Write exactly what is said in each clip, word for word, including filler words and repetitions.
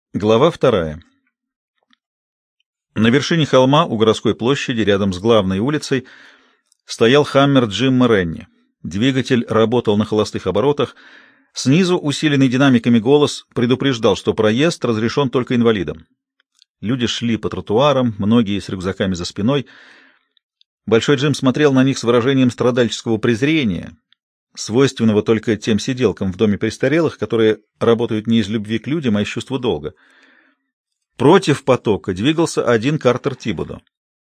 Глава вторая. На вершине холма у городской площади, рядом с главной улицей, стоял «Хаммер» Джимма Ренни. Двигатель работал на холостых оборотах. Снизу усиленный динамиками голос предупреждал, что проезд разрешен только инвалидам. Люди шли по тротуарам, многие с рюкзаками за спиной. Большой Джим смотрел на них с выражением страдальческого презрения, свойственного только тем сиделкам в доме престарелых, которые работают не из любви к людям, а из чувства долга. Против потока двигался один Картер Тибодо.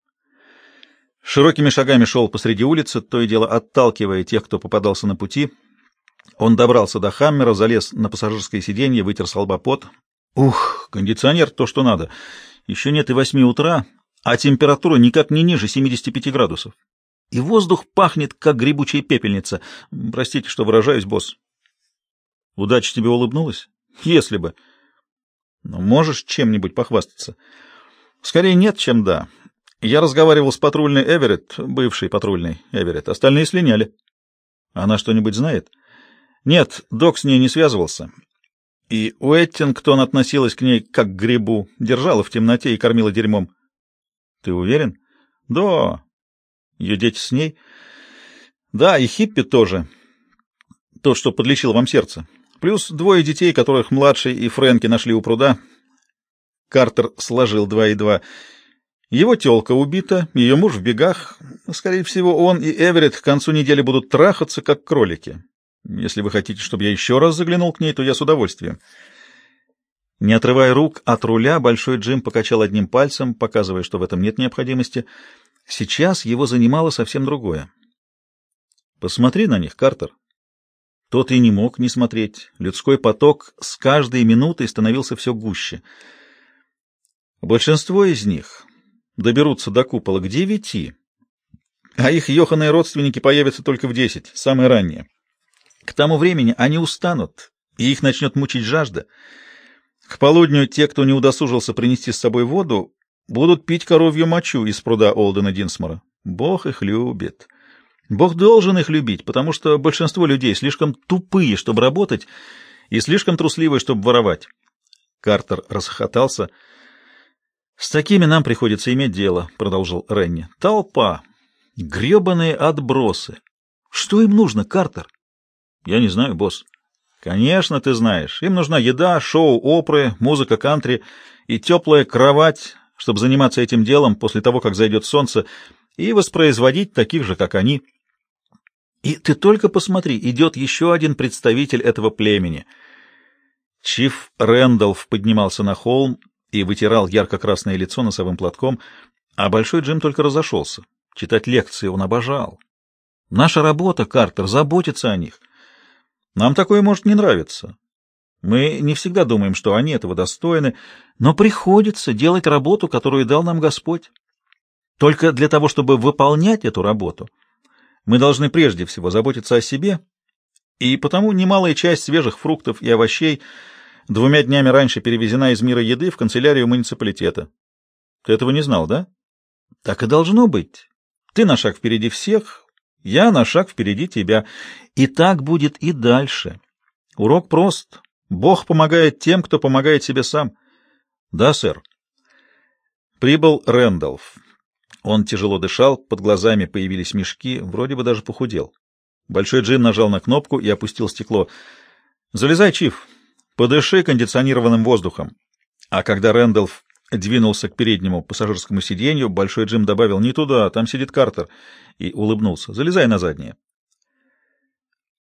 Широкими шагами шел посреди улицы, то и дело отталкивая тех, кто попадался на пути. Он добрался до «Хаммера», залез на пассажирское сиденье, вытер с лба пот. Ух, кондиционер — то, что надо. Еще нет и восьми утра, а температура никак не ниже семидесяти пяти градусов. И воздух пахнет, как грибучая пепельница. Простите, что выражаюсь, босс. Удача тебе улыбнулась? Если бы. Но можешь чем-нибудь похвастаться? Скорее нет, чем да. Я разговаривал с патрульной Эверетт, бывшей патрульной Эверетт. Остальные слиняли. Она что-нибудь знает? Нет, док с ней не связывался. И Уэттингтон относилась к ней как к грибу, держала в темноте и кормила дерьмом. Ты уверен? Да. Ее дети с ней? Да, и Хиппи тоже. Тот, что подлечил вам сердце. Плюс двое детей, которых младший и Фрэнки нашли у пруда. Картер сложил два и два. Его тёлка убита, ее муж в бегах. Скорее всего, он и Эверетт к концу недели будут трахаться, как кролики. Если вы хотите, чтобы я еще раз заглянул к ней, то я с удовольствием. Не отрывая рук от руля, Большой Джим покачал одним пальцем, показывая, что в этом нет необходимости. Сейчас его занимало совсем другое. Посмотри на них, Картер. Тот и не мог не смотреть. Людской поток с каждой минутой становился все гуще. Большинство из них доберутся до купола к девяти, а их ёханые родственники появятся только в десять, самое раннее. К тому времени они устанут, и их начнет мучить жажда. К полудню те, кто не удосужился принести с собой воду, будут пить коровью мочу из пруда Олдена Динсмора. Бог их любит. Бог должен их любить, потому что большинство людей слишком тупые, чтобы работать, и слишком трусливые, чтобы воровать. Картер расхохотался. «С такими нам приходится иметь дело», — продолжил Ренни. «Толпа. Гребаные отбросы. Что им нужно, Картер?» «Я не знаю, босс». «Конечно, ты знаешь. Им нужна еда, шоу Опры, музыка кантри и теплая кровать, чтобы заниматься этим делом после того, как зайдет солнце, и воспроизводить таких же, как они. И ты только посмотри, идет еще один представитель этого племени». Чиф Рэндалф поднимался на холм и вытирал ярко-красное лицо носовым платком, а Большой Джим только разошелся. Читать лекции он обожал. «Наша работа, Картер, заботиться о них. Нам такое может не нравиться. Мы не всегда думаем, что они этого достойны, но приходится делать работу, которую дал нам Господь. Только для того, чтобы выполнять эту работу, мы должны прежде всего заботиться о себе, и потому немалая часть свежих фруктов и овощей двумя днями раньше перевезена из мира еды в канцелярию муниципалитета. Ты этого не знал, да? Так и должно быть. Ты на шаг впереди всех, я на шаг впереди тебя. И так будет и дальше. Урок прост. Бог помогает тем, кто помогает себе сам. Да, сэр. Прибыл Рэндалф. Он тяжело дышал, под глазами появились мешки, вроде бы даже похудел. Большой Джим нажал на кнопку и опустил стекло. «Залезай, Чиф, подыши кондиционированным воздухом». А когда Рэндалф двинулся к переднему пассажирскому сиденью, Большой Джим добавил: «Не туда, там сидит Картер», и улыбнулся. «Залезай на заднее».